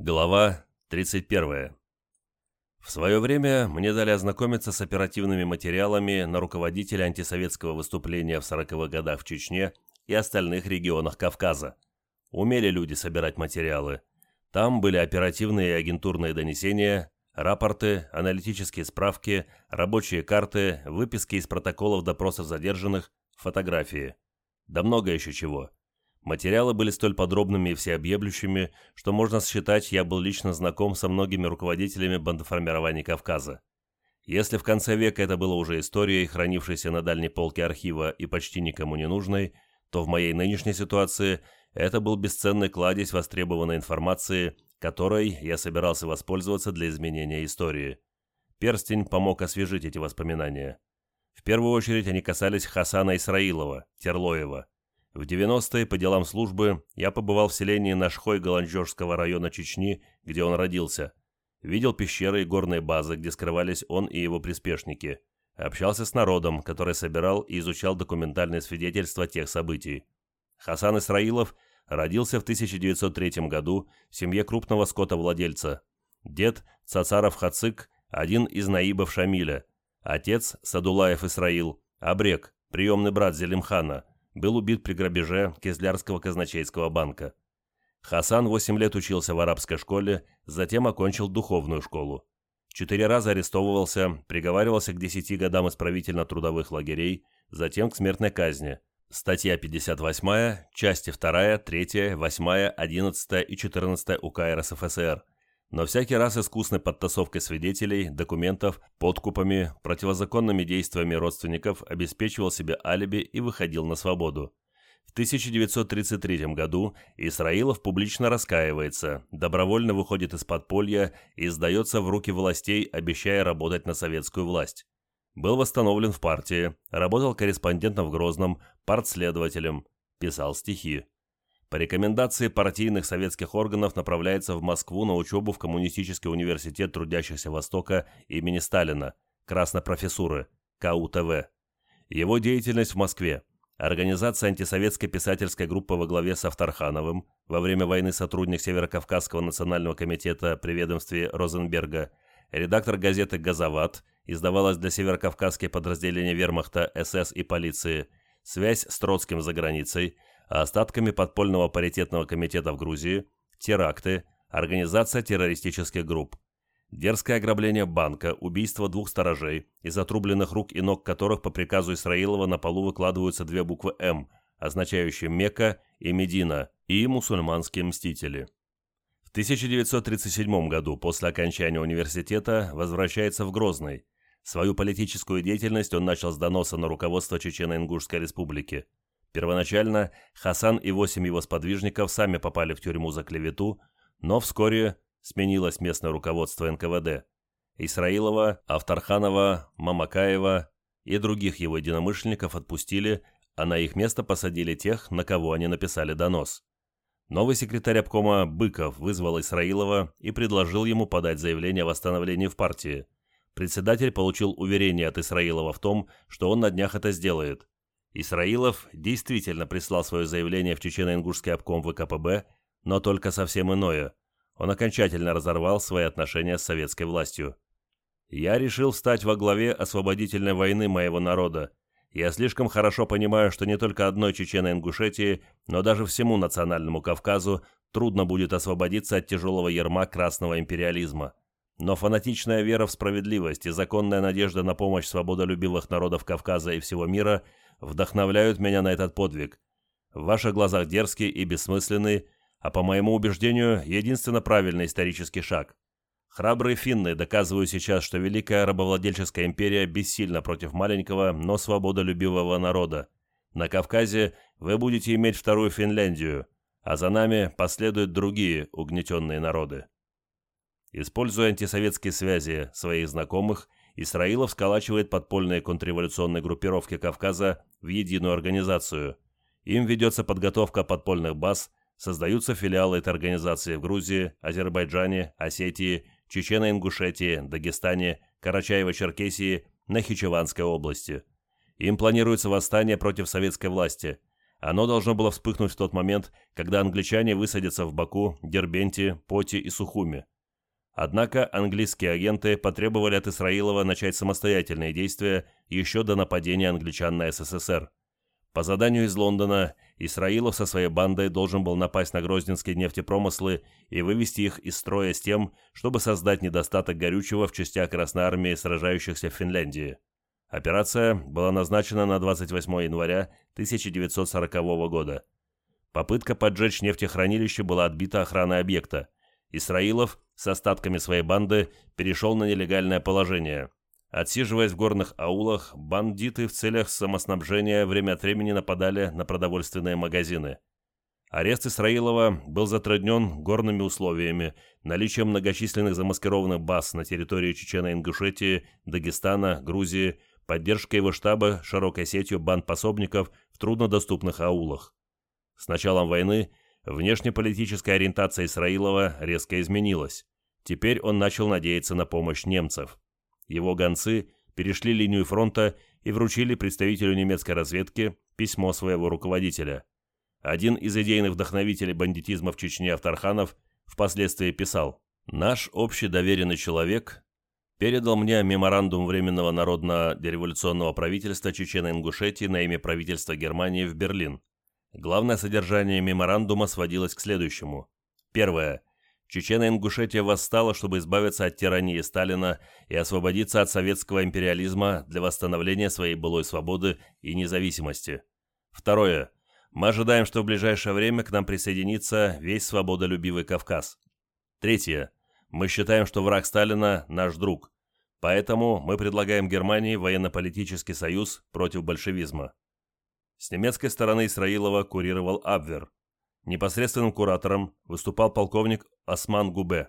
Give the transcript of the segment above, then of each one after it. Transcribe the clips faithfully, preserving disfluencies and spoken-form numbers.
Глава тридцать первая. В свое время мне дали ознакомиться с оперативными материалами на руководителя антисоветского выступления в сороковых годах в Чечне и остальных регионах Кавказа. Умели люди собирать материалы. Там были оперативные и агентурные донесения, рапорты, аналитические справки, рабочие карты, выписки из протоколов допросов задержанных, фотографии. Да много еще чего. Материалы были столь подробными и всеобъемлющими, что можно считать, я был лично знаком со многими руководителями бандформирований Кавказа. Если в конце века это было уже историей, хранившейся на дальней полке архива и почти никому не нужной, то в моей нынешней ситуации это был бесценный кладезь востребованной информации, которой я собирался воспользоваться для изменения истории. Перстень помог освежить эти воспоминания. В первую очередь они касались Хасана Исраилова, Терлоева. В девяностые по делам службы я побывал в селении Нашхой Галанджожского района Чечни, где он родился. Видел пещеры и горные базы, где скрывались он и его приспешники. Общался с народом, который собирал и изучал документальные свидетельства тех событий. Хасан Исраилов родился в тысяча девятьсот третьем году в семье крупного скотовладельца. Дед Цацаров Хацик – один из наибов Шамиля. Отец Садулаев Исраил, абрек, приемный брат Зелимхана, был убит при грабеже Кизлярского казначейского банка. Хасан восемь лет учился в арабской школе, затем окончил духовную школу. Четыре раза арестовывался, приговаривался к десяти годам исправительно-трудовых лагерей, затем к смертной казни. Статья пятьдесят восьмая, части вторая, третья, восьмая, одиннадцатая и четырнадцатая УК РСФСР. Но всякий раз искусной подтасовкой свидетелей, документов, подкупами, противозаконными действиями родственников обеспечивал себе алиби и выходил на свободу. В тысяча девятьсот тридцать третьем году Исраилов публично раскаивается, добровольно выходит из подполья и сдается в руки властей, обещая работать на советскую власть. Был восстановлен в партии, работал корреспондентом в Грозном, партследователем, писал стихи. По рекомендации партийных советских органов направляется в Москву на учебу в Коммунистический университет трудящихся Востока имени Сталина, Краснопрофессуры, ка у тэ вэ. Его деятельность в Москве. Организация антисоветской писательской группы во главе с Авторхановым, во время войны сотрудник Северокавказского национального комитета при ведомстве Розенберга, редактор газеты «Газоват», издавалась для северокавказские подразделения вермахта, эс эс и полиции, связь с Троцким за границей, остатками подпольного паритетного комитета в Грузии, теракты, организация террористических групп. Дерзкое ограбление банка, убийство двух сторожей, из отрубленных рук и ног которых по приказу Исраилова на полу выкладываются две буквы «М», означающие Мекка и Медина, и мусульманские мстители. В тысяча девятьсот тридцать седьмом году, после окончания университета, возвращается в Грозный. Свою политическую деятельность он начал с доноса на руководство Чечено-Ингушской республики. Первоначально Хасан и восемь его сподвижников сами попали в тюрьму за клевету, но вскоре сменилось местное руководство эн ка вэ дэ. Исраилова, Авторханова, Мамакаева и других его единомышленников отпустили, а на их место посадили тех, на кого они написали донос. Новый секретарь обкома Быков вызвал Исраилова и предложил ему подать заявление о восстановлении в партии. Председатель получил уверение от Исраилова в том, что он на днях это сделает. Исраилов действительно прислал свое заявление в Чечено-Ингушский обком вэ ка пэ бэ, но только совсем иное. Он окончательно разорвал свои отношения с советской властью. «Я решил встать во главе освободительной войны моего народа. Я слишком хорошо понимаю, что не только одной Чечено-Ингушетии, но даже всему национальному Кавказу трудно будет освободиться от тяжелого ярма красного империализма. Но фанатичная вера в справедливость и законная надежда на помощь свободолюбивых народов Кавказа и всего мира вдохновляют меня на этот подвиг. В ваших глазах дерзкий и бессмысленный, а по моему убеждению, единственно правильный исторический шаг. Храбрые финны доказывают сейчас, что великая рабовладельческая империя бессильна против маленького, но свободолюбивого народа. На Кавказе вы будете иметь вторую Финляндию, а за нами последуют другие угнетенные народы». Используя антисоветские связи своих знакомых, Исраилов сколачивает подпольные контрреволюционные группировки Кавказа в единую организацию. Им ведется подготовка подпольных баз, создаются филиалы этой организации в Грузии, Азербайджане, Осетии, Чечено-Ингушетии, Дагестане, Карачаево-Черкесии, Нахичеванской области. Им планируется восстание против советской власти. Оно должно было вспыхнуть в тот момент, когда англичане высадятся в Баку, Дербенте, Поте и Сухуми. Однако английские агенты потребовали от Исраилова начать самостоятельные действия еще до нападения англичан на СССР. По заданию из Лондона Исраилов со своей бандой должен был напасть на грозненские нефтепромыслы и вывести их из строя с тем, чтобы создать недостаток горючего в частях Красной Армии, сражающихся в Финляндии. Операция была назначена на двадцать восьмое января тысяча девятьсот сорокового года. Попытка поджечь нефтехранилище была отбита охраной объекта. Исраилов с остатками своей банды перешел на нелегальное положение. Отсиживаясь в горных аулах, бандиты в целях самоснабжения время от времени нападали на продовольственные магазины. Арест Исраилова был затруднен горными условиями, наличием многочисленных замаскированных баз на территории Чечено-Ингушетии, Дагестана, Грузии, поддержкой его штаба широкой сетью банд-пособников в труднодоступных аулах. С началом войны внешнеполитическая ориентация Исраилова резко изменилась. Теперь он начал надеяться на помощь немцев. Его гонцы перешли линию фронта и вручили представителю немецкой разведки письмо своего руководителя. Один из идейных вдохновителей бандитизма в Чечне Авторханов впоследствии писал: «Наш общий доверенный человек передал мне меморандум Временного народно-революционного правительства Чечено-Ингушетии на имя правительства Германии в Берлин. Главное содержание меморандума сводилось к следующему. Первое. Чечено-Ингушетия восстала, чтобы избавиться от тирании Сталина и освободиться от советского империализма для восстановления своей былой свободы и независимости. Второе. Мы ожидаем, что в ближайшее время к нам присоединится весь свободолюбивый Кавказ. Третье. Мы считаем, что враг Сталина – наш друг. Поэтому мы предлагаем Германии военно-политический союз против большевизма». С немецкой стороны Исраилова курировал Абвер. Непосредственным куратором выступал полковник Осман Губе.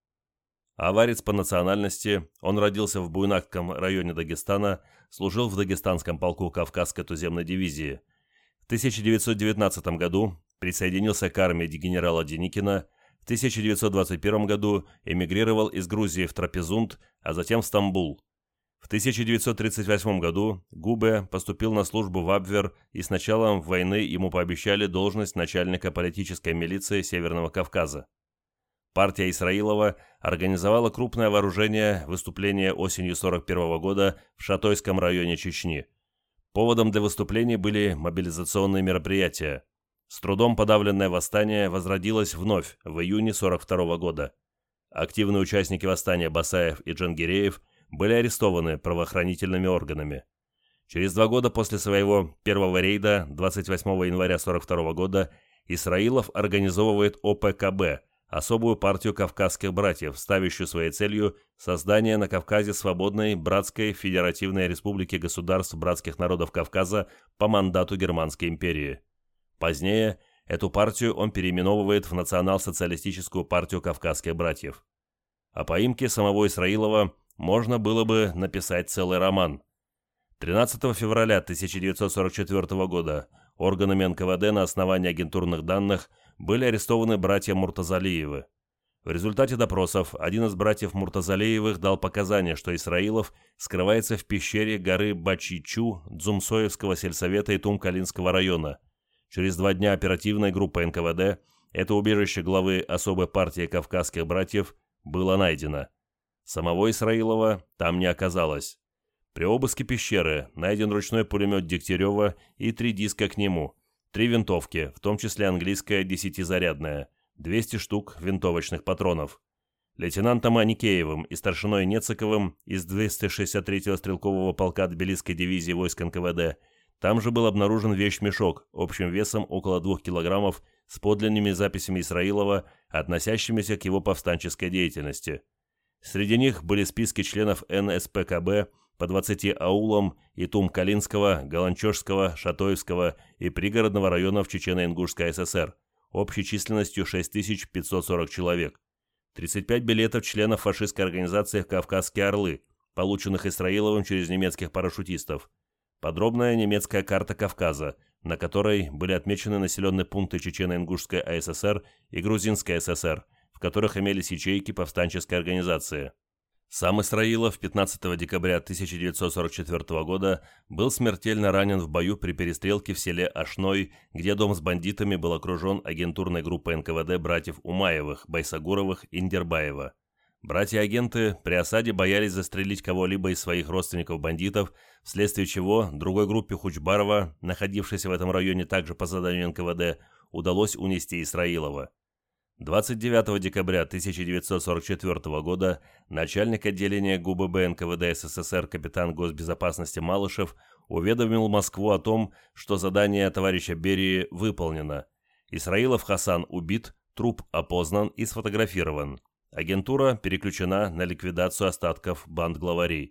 Аварец по национальности, он родился в Буйнакском районе Дагестана, служил в Дагестанском полку Кавказской туземной дивизии. В тысяча девятьсот девятнадцатом году присоединился к армии генерала Деникина. В тысяча девятьсот двадцать первом году эмигрировал из Грузии в Трапезунд, а затем в Стамбул. В тысяча девятьсот тридцать восьмом году Губе поступил на службу в Абвер, и с началом войны ему пообещали должность начальника политической милиции Северного Кавказа. Партия Исраилова организовала крупное вооружение выступление осенью сорок первого года в Шатойском районе Чечни. Поводом для выступлений были мобилизационные мероприятия. С трудом подавленное восстание возродилось вновь в июне сорок второго года. Активные участники восстания Басаев и Джангиреев были арестованы правоохранительными органами. Через два года после своего первого рейда, двадцать восьмого января сорок второго года, Исраилов организовывает О Пэ Ка Бэ, особую партию кавказских братьев, ставящую своей целью создание на Кавказе свободной братской федеративной республики государств братских народов Кавказа по мандату Германской империи. Позднее эту партию он переименовывает в Национал-социалистическую партию кавказских братьев. О поимке самого Исраилова можно было бы написать целый роман. тринадцатого февраля тысяча девятьсот сорок четвёртого года органами эн ка вэ дэ на основании агентурных данных были арестованы братья Муртазалиевы. В результате допросов один из братьев Муртазалиевых дал показания, что Исраилов скрывается в пещере горы Бачичу Дзумсоевского сельсовета и Тум-Калинского района. Через два дня оперативной группой эн ка вэ дэ это убежище главы особой партии кавказских братьев было найдено. Самого Исраилова там не оказалось. При обыске пещеры найден ручной пулемет Дегтярева и три диска к нему, три винтовки, в том числе английская десятизарядная, двести штук винтовочных патронов. Лейтенантом Аникеевым и старшиной Нецековым из двухсот шестьдесят третьего стрелкового полка Тбилисской дивизии войск эн ка вэ дэ там же был обнаружен вещмешок общим весом около двух килограммов с подлинными записями Исраилова, относящимися к его повстанческой деятельности. Среди них были списки членов эн эс пэ ка бэ по двадцати аулам и Тум-Калинского, Галанчожского, Шатоевского и пригородного районов Чечено-Ингушской эс эс эр, общей численностью шесть тысяч пятьсот сорок человек, тридцать пять билетов членов фашистской организации «Кавказские орлы», полученных Исраиловым через немецких парашютистов, подробная немецкая карта Кавказа, на которой были отмечены населенные пункты Чечено-Ингушской а эс эс эр и Грузинской эс эс эр, в которых имелись ячейки повстанческой организации. Сам Исраилов пятнадцатого декабря тысяча девятьсот сорок четвёртого года был смертельно ранен в бою при перестрелке в селе Ашной, где дом с бандитами был окружен агентурной группой эн ка вэ дэ братьев Умаевых, Байсагуровых и Ндербаева. Братья-агенты при осаде боялись застрелить кого-либо из своих родственников-бандитов, вследствие чего другой группе Хучбарова, находившейся в этом районе также по заданию эн ка вэ дэ, удалось унести Исраилова. двадцать девятого декабря тысяча девятьсот сорок четвёртого года начальник отделения гэ у бэ бэ эн ка вэ дэ эс эс эс эр капитан госбезопасности Малышев уведомил Москву о том, что задание товарища Берии выполнено. Исраилов Хасан убит, труп опознан и сфотографирован. Агентура переключена на ликвидацию остатков банд-главарей.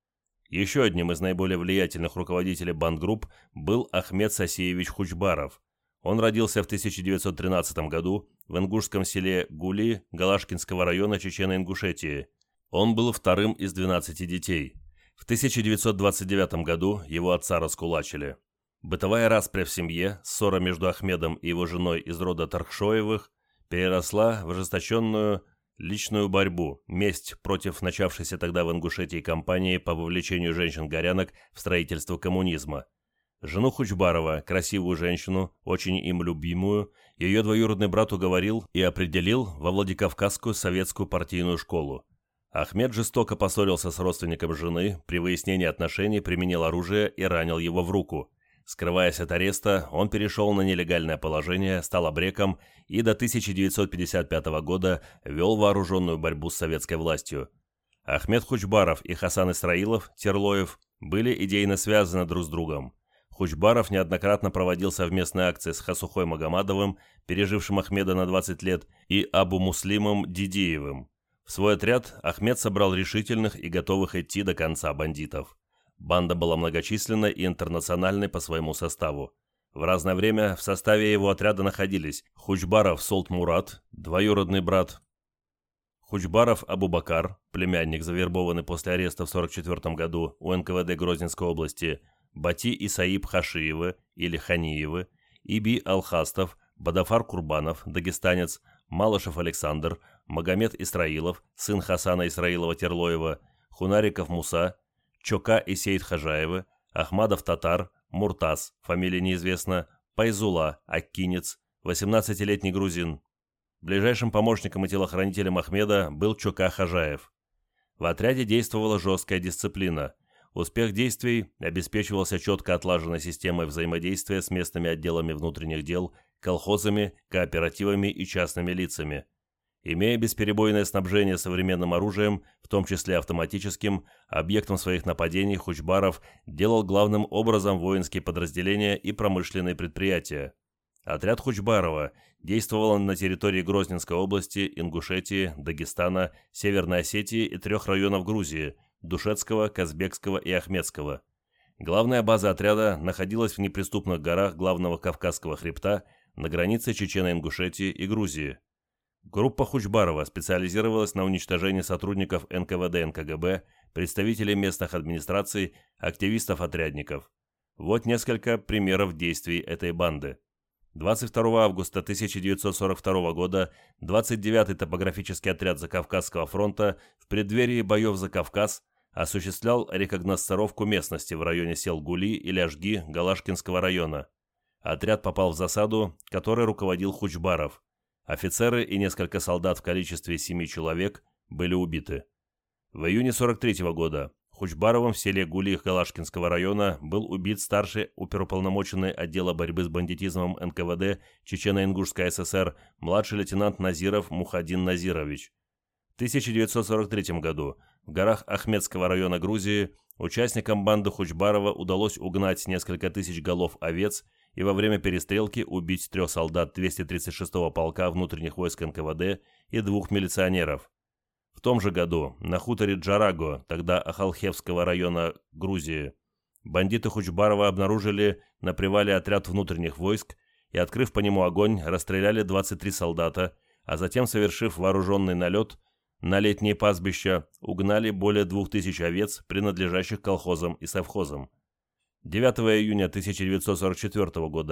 Еще одним из наиболее влиятельных руководителей бандгрупп был Ахмед Сасиевич Хучбаров. Он родился в тысяча девятьсот тринадцатом году в ингушском селе Гули Галашкинского района Чечено-Ингушетии. Он был вторым из двенадцати детей. В тысяча девятьсот двадцать девятом году его отца раскулачили. Бытовая распря в семье, ссора между Ахмедом и его женой из рода Тархшоевых, переросла в ожесточенную личную борьбу, месть против начавшейся тогда в Ингушетии кампании по вовлечению женщин-горянок в строительство коммунизма. Жену Хучбарова, красивую женщину, очень им любимую, ее двоюродный брат уговорил и определил во Владикавказскую советскую партийную школу. Ахмед жестоко поссорился с родственником жены, при выяснении отношений применил оружие и ранил его в руку. Скрываясь от ареста, он перешел на нелегальное положение, стал абреком и до тысяча девятьсот пятьдесят пятого года вел вооруженную борьбу с советской властью. Ахмед Хучбаров и Хасан Исраилов, Терлоев, были идейно связаны друг с другом. Хучбаров неоднократно проводил совместные акции с Хасухой Магомадовым, пережившим Ахмеда на двадцать лет, и Абу Муслимом Дидиевым. В свой отряд Ахмед собрал решительных и готовых идти до конца бандитов. Банда была многочисленной и интернациональной по своему составу. В разное время в составе его отряда находились Хучбаров Солт Мурат, двоюродный брат, Хучбаров Абубакар, племянник, завербованный после ареста в сорок четвёртом году у эн ка вэ дэ Грозненской области, Бати и Саиб Хашиевы или Ханиевы, Иби Алхастов, Бадафар Курбанов, дагестанец, Малышев Александр, Магомед Исраилов, сын Хасана Исраилова-Терлоева, Хунариков Муса, Чока и Сейд Хажаевы, Ахмадов Татар, Муртаз, фамилия неизвестна, Пайзула, Аккинец, восемнадцатилетний грузин. Ближайшим помощником и телохранителем Ахмеда был Чока Хажаев. В отряде действовала жесткая дисциплина. Успех действий обеспечивался четко отлаженной системой взаимодействия с местными отделами внутренних дел, колхозами, кооперативами и частными лицами. Имея бесперебойное снабжение современным оружием, в том числе автоматическим, объектом своих нападений Хучбаров делал главным образом воинские подразделения и промышленные предприятия. Отряд Хучбарова действовал на территории Грозненской области, Ингушетии, Дагестана, Северной Осетии и трех районов Грузии – Душетского, Казбекского и Ахмедского. Главная база отряда находилась в неприступных горах главного Кавказского хребта на границе Чечено-Ингушетии и Грузии. Группа Хучбарова специализировалась на уничтожении сотрудников эн ка вэ дэ эн ка гэ бэ, представителей местных администраций, активистов-отрядников. Вот несколько примеров действий этой банды. двадцать второго августа тысяча девятьсот сорок второго года двадцать девятый топографический отряд Закавказского фронта в преддверии боев за Кавказ осуществлял рекогносцировку местности в районе сел Гули и Ляжги Галашкинского района. Отряд попал в засаду, которой руководил Хучбаров. Офицеры и несколько солдат в количестве семи человек были убиты. В июне сорок третьего года Хучбаровым в селе Гули Галашкинского района был убит старший оперуполномоченный отдела борьбы с бандитизмом эн ка вэ дэ Чечено-Ингушской эс эс эр младший лейтенант Назиров Мухаддин Назирович. В тысяча девятьсот сорок третьем году в горах Ахмедского района Грузии участникам банды Хучбарова удалось угнать несколько тысяч голов овец и во время перестрелки убить трех солдат двухсот тридцать шестого полка внутренних войск эн ка вэ дэ и двух милиционеров. В том же году на хуторе Джараго, тогда Ахалхевского района Грузии, бандиты Хучбарова обнаружили на привале отряд внутренних войск и, открыв по нему огонь, расстреляли двадцать три солдата, а затем, совершив вооруженный налет на летние пастбища, угнали более двух тысяч овец, принадлежащих колхозам и совхозам. девятого июня тысяча девятьсот сорок четвёртого года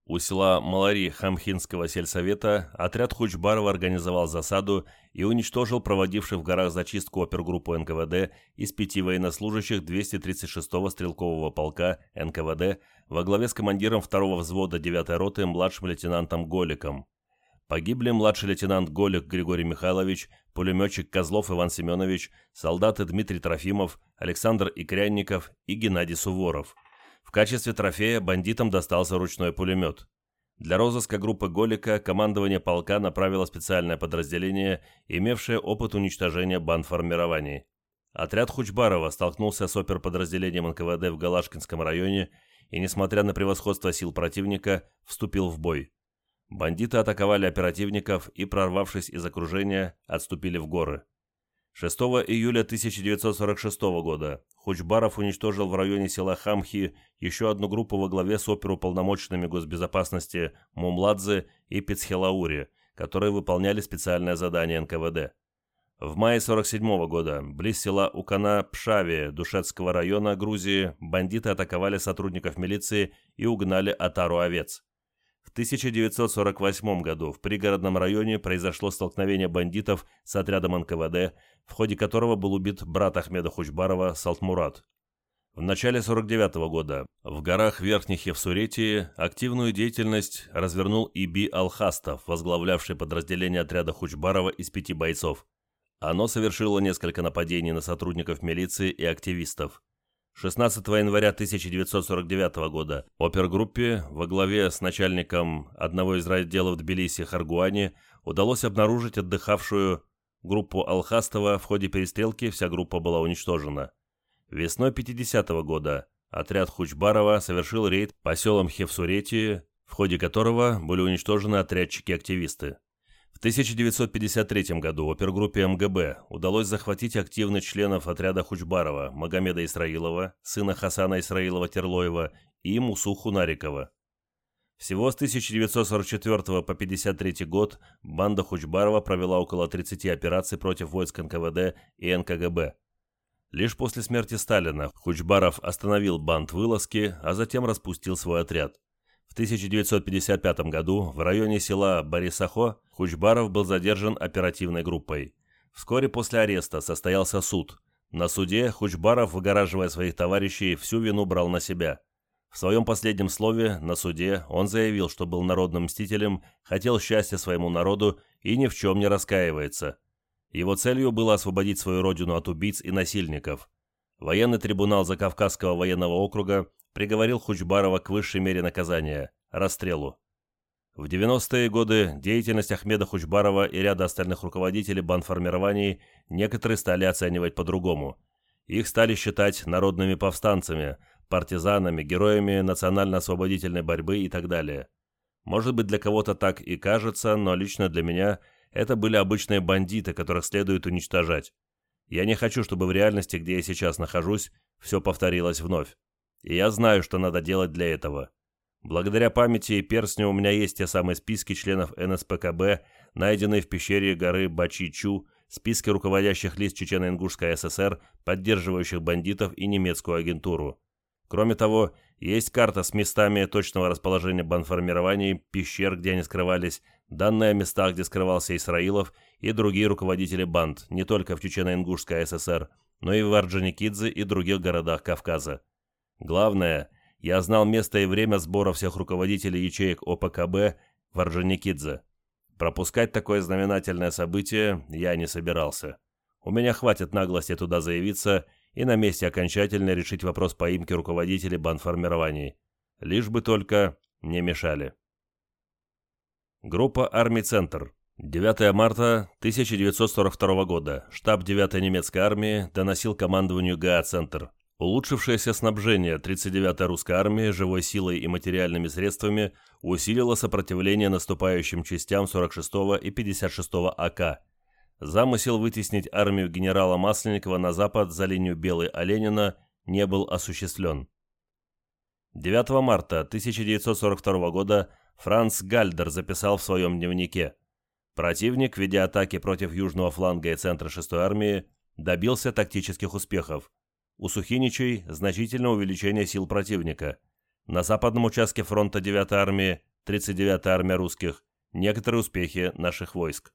У села Малари Хамхинского сельсовета отряд Хучбарова организовал засаду и уничтожил проводивших в горах зачистку опергруппу эн ка вэ дэ из пяти военнослужащих двухсот тридцать шестого стрелкового полка эн ка вэ дэ во главе с командиром второго взвода девятой роты младшим лейтенантом Голиком. Погибли младший лейтенант Голик Григорий Михайлович, пулеметчик Козлов Иван Семенович, солдаты Дмитрий Трофимов, Александр Икрянников и Геннадий Суворов. В качестве трофея бандитам достался ручной пулемет. Для розыска группы Голика командование полка направило специальное подразделение, имевшее опыт уничтожения бандформирований. Отряд Хучбарова столкнулся с оперподразделением эн ка вэ дэ в Галашкинском районе и, несмотря на превосходство сил противника, вступил в бой. Бандиты атаковали оперативников и, прорвавшись из окружения, отступили в горы. шестого июля тысяча девятьсот сорок шестого года Хучбаров уничтожил в районе села Хамхи еще одну группу во главе с оперуполномоченными госбезопасности Мумладзе и Пицхелаури, которые выполняли специальное задание эн ка вэ дэ. В мае сорок седьмого года близ села Укана-Пшави Душетского района Грузии бандиты атаковали сотрудников милиции и угнали отару овец. В тысяча девятьсот сорок восьмом году в пригородном районе произошло столкновение бандитов с отрядом эн ка вэ дэ, в ходе которого был убит брат Ахмеда Хучбарова Салтмурат. В начале сорок девятого года в горах Верхних Евсуретии активную деятельность развернул Иби Алхастов, возглавлявший подразделение отряда Хучбарова из пяти бойцов. Оно совершило несколько нападений на сотрудников милиции и активистов. шестнадцатого января тысяча девятьсот сорок девятого года опергруппе во главе с начальником одного из райотделов Тбилиси Харгуани удалось обнаружить отдыхавшую группу Алхастова. В ходе перестрелки вся группа была уничтожена. Весной пятидесятого года отряд Хучбарова совершил рейд по селам Хевсуретии, в ходе которого были уничтожены отрядчики-активисты. В тысяча девятьсот пятьдесят третьем году опергруппе эм гэ бэ удалось захватить активных членов отряда Хучбарова Магомеда Исраилова, сына Хасана Исраилова-Терлоева и Мусу Хунарикова. Всего с тысяча девятьсот сорок четвёртого по пятьдесят третий год банда Хучбарова провела около тридцати операций против войск эн ка вэ дэ и эн ка гэ бэ. Лишь после смерти Сталина Хучбаров остановил банд-вылазки, а затем распустил свой отряд. В тысяча девятьсот пятьдесят пятом году в районе села Борисахо Хучбаров был задержан оперативной группой. Вскоре после ареста состоялся суд. На суде Хучбаров, выгораживая своих товарищей, всю вину брал на себя. В своем последнем слове на суде он заявил, что был народным мстителем, хотел счастья своему народу и ни в чем не раскаивается. Его целью было освободить свою родину от убийц и насильников. Военный трибунал Закавказского военного округа приговорил Хучбарова к высшей мере наказания – расстрелу. В девяностые годы деятельность Ахмеда Хучбарова и ряда остальных руководителей бандформирований некоторые стали оценивать по-другому. Их стали считать народными повстанцами, партизанами, героями национально-освободительной борьбы и так далее. Может быть, для кого-то так и кажется, но лично для меня это были обычные бандиты, которых следует уничтожать. Я не хочу, чтобы в реальности, где я сейчас нахожусь, все повторилось вновь. И я знаю, что надо делать для этого. Благодаря памяти и перстню у меня есть те самые списки членов эн эс пэ ка бэ, найденные в пещере горы Бачи-Чу, списки руководящих лиц Чечено-Ингушской эс эс эр, поддерживающих бандитов и немецкую агентуру. Кроме того, есть карта с местами точного расположения бандформирований, пещер, где они скрывались, данные о местах, где скрывался Исраилов и другие руководители банд, не только в Чечено-Ингушской эс эс эр, но и в Орджоникидзе и других городах Кавказа. Главное, я знал место и время сбора всех руководителей ячеек о пэ ка бэ в Орджоникидзе. Пропускать такое знаменательное событие я не собирался. У меня хватит наглости туда заявиться и на месте окончательно решить вопрос поимки руководителей бандформирований. Лишь бы только не мешали. Группа армий «Центр». девятого марта тысяча девятьсот сорок второго года. Штаб девятой немецкой армии доносил командованию гэ а «Центр». Улучшившееся снабжение тридцать девятой русской армии живой силой и материальными средствами усилило сопротивление наступающим частям сорок шестого и пятьдесят шестого а ка. Замысел вытеснить армию генерала Масленникова на запад за линию Белый-Оленина не был осуществлен. девятого марта тысяча девятьсот сорок второго года Франц Гальдер записал в своем дневнике: «Противник, ведя атаки против южного фланга и центра шестой армии, добился тактических успехов. У Сухиничей значительное увеличение сил противника. На западном участке фронта девятой армии тридцать девятая армия русских, некоторые успехи наших войск.